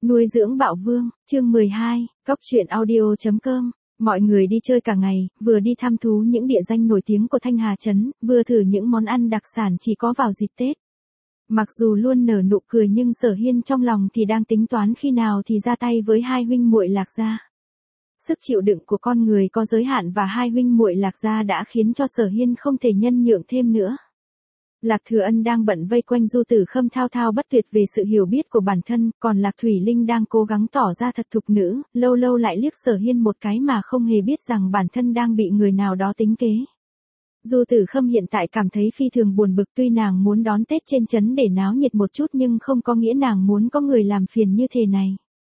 Nuôi dưỡng bạo vương, chương 12, Cóc truyện audio.com. Mọi người đi chơi cả ngày, vừa đi thăm thú những địa danh nổi tiếng của Thanh Hà Trấn, vừa thử những món ăn đặc sản chỉ có vào dịp Tết. Mặc dù luôn nở nụ cười nhưng Sở Hiên trong lòng thì đang tính toán khi nào thì ra tay với hai huynh muội Lạc Gia. Sức chịu đựng của con người có giới hạn và hai huynh muội Lạc Gia đã khiến cho Sở Hiên không thể nhân nhượng thêm nữa. Lạc Thừa Ân đang bận vây quanh Du Tử Khâm thao thao bất tuyệt về sự hiểu biết của bản thân, còn Lạc Thủy Linh đang cố gắng tỏ ra thật thục nữ, lâu lâu lại liếc Sở Hiên một cái mà không hề biết rằng bản thân đang bị người nào đó tính kế. Du Tử Khâm hiện tại cảm thấy phi thường buồn bực, tuy nàng muốn đón Tết trên trấn để náo nhiệt một chút nhưng không có nghĩa nàng muốn có người làm phiền như thế này.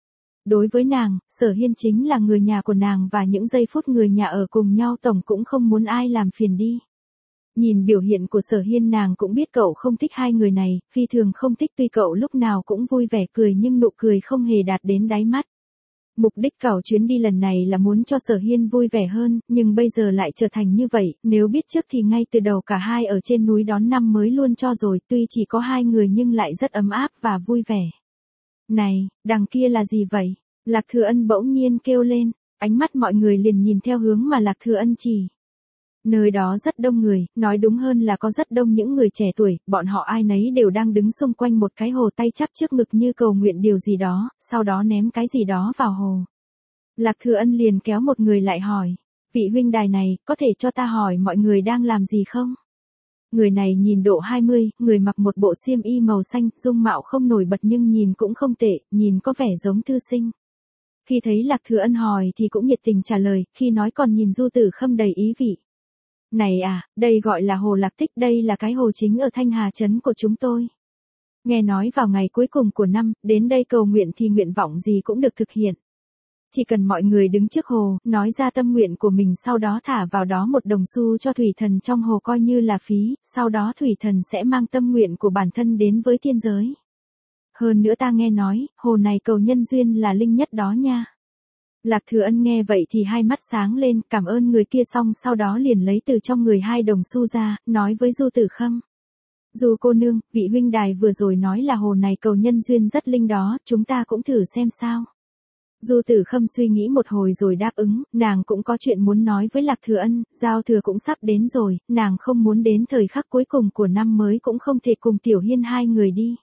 Đối với nàng, Sở Hiên chính là người nhà của nàng và những giây phút người nhà ở cùng nhau tổng cũng không muốn ai làm phiền đi. Nhìn biểu hiện của Sở Hiên nàng cũng biết cậu không thích hai người này, phi thường không thích, tuy cậu lúc nào cũng vui vẻ cười nhưng nụ cười không hề đạt đến đáy mắt. Mục đích cậu chuyến đi lần này là muốn cho Sở Hiên vui vẻ hơn, nhưng bây giờ lại trở thành như vậy, nếu biết trước thì ngay từ đầu cả hai ở trên núi đón năm mới luôn cho rồi, tuy chỉ có hai người nhưng lại rất ấm áp và vui vẻ. Này, đằng kia là gì vậy? Lạc Thừa Ân bỗng nhiên kêu lên, ánh mắt mọi người liền nhìn theo hướng mà Lạc Thừa Ân chỉ. Nơi đó rất đông người, nói đúng hơn là có rất đông những người trẻ tuổi, bọn họ ai nấy đều đang đứng xung quanh một cái hồ tay chắp trước ngực như cầu nguyện điều gì đó, sau đó ném cái gì đó vào hồ. Lạc Thừa Ân liền kéo một người lại hỏi, vị huynh đài này, có thể cho ta hỏi mọi người đang làm gì không? Người này nhìn độ 20, người mặc một bộ xiêm y màu xanh, dung mạo không nổi bật nhưng nhìn cũng không tệ, nhìn có vẻ giống thư sinh. Khi thấy Lạc Thừa Ân hỏi thì cũng nhiệt tình trả lời, khi nói còn nhìn Du Tử Khâm đầy ý vị. Này à, đây gọi là hồ Lạc Tích, đây là cái hồ chính ở Thanh Hà Trấn của chúng tôi. Nghe nói vào ngày cuối cùng của năm, đến đây cầu nguyện thì nguyện vọng gì cũng được thực hiện. Chỉ cần mọi người đứng trước hồ, nói ra tâm nguyện của mình sau đó thả vào đó một đồng xu cho thủy thần trong hồ coi như là phí, sau đó thủy thần sẽ mang tâm nguyện của bản thân đến với thiên giới. Hơn nữa ta nghe nói, hồ này cầu nhân duyên là linh nhất đó nha. Lạc Thừa Ân nghe vậy thì hai mắt sáng lên, cảm ơn người kia xong sau đó liền lấy từ trong người hai đồng xu ra, nói với Du Tử Khâm. Du cô nương, vị huynh đài vừa rồi nói là hồ này cầu nhân duyên rất linh đó, chúng ta cũng thử xem sao. Du Tử Khâm suy nghĩ một hồi rồi đáp ứng, nàng cũng có chuyện muốn nói với Lạc Thừa Ân, giao thừa cũng sắp đến rồi, nàng không muốn đến thời khắc cuối cùng của năm mới cũng không thể cùng Tiểu Hiên hai người đi.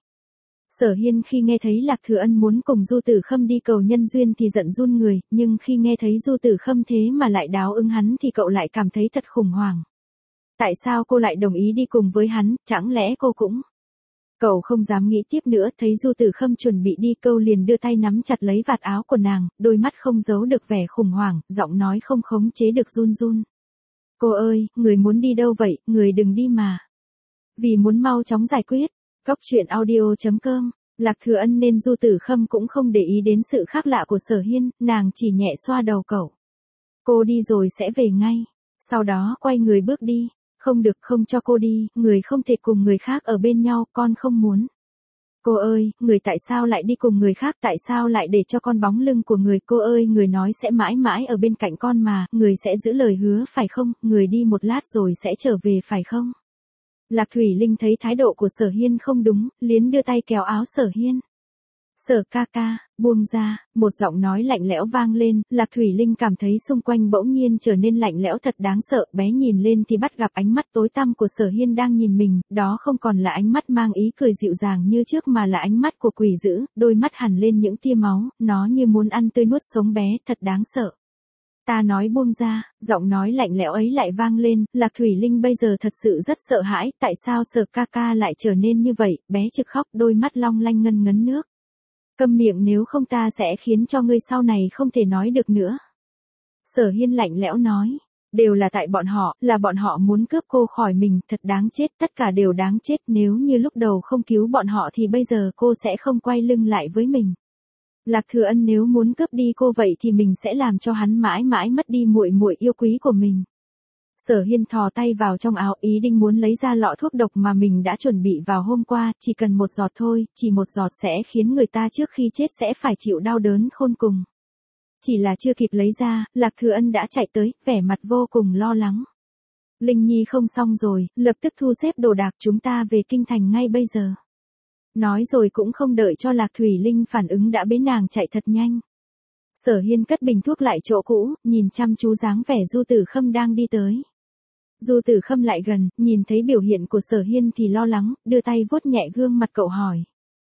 Sở Hiên khi nghe thấy Lạc Thừa Ân muốn cùng Du Tử Khâm đi cầu nhân duyên thì giận run người, nhưng khi nghe thấy Du Tử Khâm thế mà lại đáo ứng hắn thì cậu lại cảm thấy thật khủng hoảng. Tại sao cô lại đồng ý đi cùng với hắn, chẳng lẽ cô cũng... Cậu không dám nghĩ tiếp nữa, thấy Du Tử Khâm chuẩn bị đi câu liền đưa tay nắm chặt lấy vạt áo của nàng, đôi mắt không giấu được vẻ khủng hoảng, giọng nói không khống chế được run run. Cô ơi, người muốn đi đâu vậy, người đừng đi mà. Vì muốn mau chóng giải quyết. Cóc truyện audio.com, Lạc Thừa Ân nên Du Tử Khâm cũng không để ý đến sự khác lạ của Sở Hiên, nàng chỉ nhẹ xoa đầu cậu. Cô đi rồi sẽ về ngay, sau đó quay người bước đi, không được, không cho cô đi, người không thể cùng người khác ở bên nhau, con không muốn. Cô ơi, người tại sao lại đi cùng người khác, tại sao lại để cho con bóng lưng của người, cô ơi, người nói sẽ mãi mãi ở bên cạnh con mà, người sẽ giữ lời hứa phải không, người đi một lát rồi sẽ trở về phải không? Lạc Thủy Linh thấy thái độ của Sở Hiên không đúng, liến đưa tay kéo áo Sở Hiên. Sở ca ca, buông ra, một giọng nói lạnh lẽo vang lên, Lạc Thủy Linh cảm thấy xung quanh bỗng nhiên trở nên lạnh lẽo thật đáng sợ, bé nhìn lên thì bắt gặp ánh mắt tối tăm của Sở Hiên đang nhìn mình, đó không còn là ánh mắt mang ý cười dịu dàng như trước mà là ánh mắt của quỷ dữ, đôi mắt hằn lên những tia máu, nó như muốn ăn tươi nuốt sống bé, thật đáng sợ. Ta nói buông ra, giọng nói lạnh lẽo ấy lại vang lên, Lạc Thủy Linh bây giờ thật sự rất sợ hãi, tại sao Sở ca ca lại trở nên như vậy, bé trực khóc, đôi mắt long lanh ngân ngấn nước. Câm miệng nếu không ta sẽ khiến cho ngươi sau này không thể nói được nữa. Sở Hiên lạnh lẽo nói, đều là tại bọn họ, là bọn họ muốn cướp cô khỏi mình, thật đáng chết, tất cả đều đáng chết, nếu như lúc đầu không cứu bọn họ thì bây giờ cô sẽ không quay lưng lại với mình. Lạc Thừa Ân nếu muốn cướp đi cô vậy thì mình sẽ làm cho hắn mãi mãi mất đi muội muội yêu quý của mình. Sở Hiên thò tay vào trong áo ý định muốn lấy ra lọ thuốc độc mà mình đã chuẩn bị vào hôm qua, chỉ cần một giọt thôi, chỉ một giọt sẽ khiến người ta trước khi chết sẽ phải chịu đau đớn khôn cùng. Chỉ là chưa kịp lấy ra, Lạc Thừa Ân đã chạy tới, vẻ mặt vô cùng lo lắng. Linh Nhi không xong rồi, lập tức thu xếp đồ đạc chúng ta về kinh thành ngay bây giờ. Nói rồi cũng không đợi cho Lạc Thủy Linh phản ứng đã bế nàng chạy thật nhanh. Sở Hiên cất bình thuốc lại chỗ cũ, nhìn chăm chú dáng vẻ Du Tử Khâm đang đi tới. Du Tử Khâm lại gần, nhìn thấy biểu hiện của Sở Hiên thì lo lắng, đưa tay vuốt nhẹ gương mặt cậu hỏi.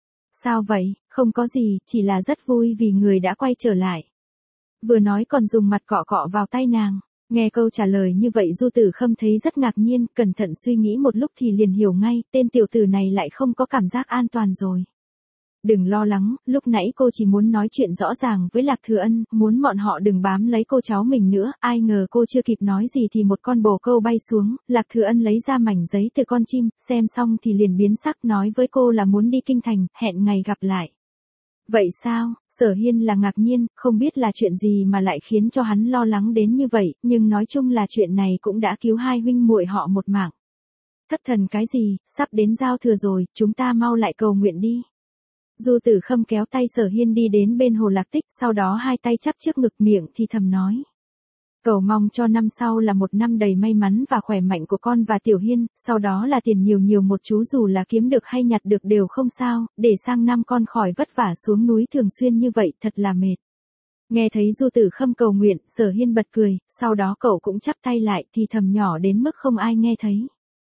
Sao vậy, không có gì, chỉ là rất vui vì người đã quay trở lại. Vừa nói còn dùng mặt cọ cọ vào tay nàng. Nghe câu trả lời như vậy Du Tử Khâm thấy rất ngạc nhiên, cẩn thận suy nghĩ một lúc thì liền hiểu ngay, tên tiểu tử này lại không có cảm giác an toàn rồi. Đừng lo lắng, lúc nãy cô chỉ muốn nói chuyện rõ ràng với Lạc Thừa Ân, muốn bọn họ đừng bám lấy cô cháu mình nữa, ai ngờ cô chưa kịp nói gì thì một con bồ câu bay xuống, Lạc Thừa Ân lấy ra mảnh giấy từ con chim, xem xong thì liền biến sắc nói với cô là muốn đi kinh thành, hẹn ngày gặp lại. Vậy sao, Sở Hiên là ngạc nhiên, không biết là chuyện gì mà lại khiến cho hắn lo lắng đến như vậy, nhưng nói chung là chuyện này cũng đã cứu hai huynh muội họ một mạng. Thất thần cái gì, sắp đến giao thừa rồi, chúng ta mau lại cầu nguyện đi. Du Tử Khâm kéo tay Sở Hiên đi đến bên hồ Lạc Tích, sau đó hai tay chắp trước ngực miệng thì thầm nói. Cầu mong cho năm sau là một năm đầy may mắn và khỏe mạnh của con và Tiểu Hiên, sau đó là tiền nhiều nhiều một chú dù là kiếm được hay nhặt được đều không sao, để sang năm con khỏi vất vả xuống núi thường xuyên như vậy thật là mệt. Nghe thấy Du Tử Khâm cầu nguyện, Sở Hiên bật cười, sau đó cậu cũng chắp tay lại thì thầm nhỏ đến mức không ai nghe thấy.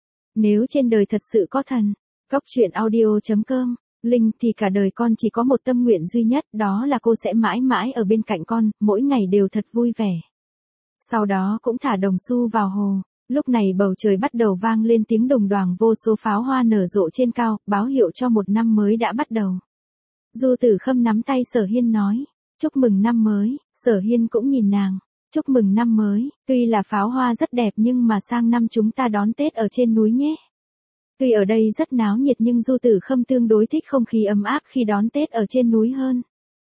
Nếu trên đời thật sự có thần, Goctruyện.audio.com, Linh thì cả đời con chỉ có một tâm nguyện duy nhất, đó là cô sẽ mãi mãi ở bên cạnh con, mỗi ngày đều thật vui vẻ. Sau đó cũng thả đồng xu vào hồ. Lúc này bầu trời bắt đầu vang lên tiếng đùng đoàng, vô số pháo hoa nở rộ trên cao, báo hiệu cho một năm mới đã bắt đầu. Du Tử Khâm nắm tay Sở Hiên nói, chúc mừng năm mới. Sở Hiên cũng nhìn nàng, chúc mừng năm mới, tuy là pháo hoa rất đẹp nhưng mà sang năm chúng ta đón Tết ở trên núi nhé. Tuy ở đây rất náo nhiệt nhưng Du Tử Khâm tương đối thích không khí ấm áp khi đón Tết ở trên núi hơn.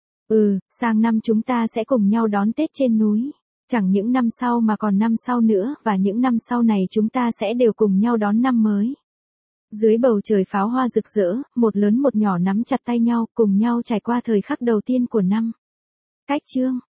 Sang năm chúng ta sẽ cùng nhau đón Tết trên núi. Chẳng những năm sau mà còn năm sau nữa, và những năm sau này chúng ta sẽ đều cùng nhau đón năm mới. Dưới bầu trời pháo hoa rực rỡ, một lớn một nhỏ nắm chặt tay nhau, cùng nhau trải qua thời khắc đầu tiên của năm. Cách chương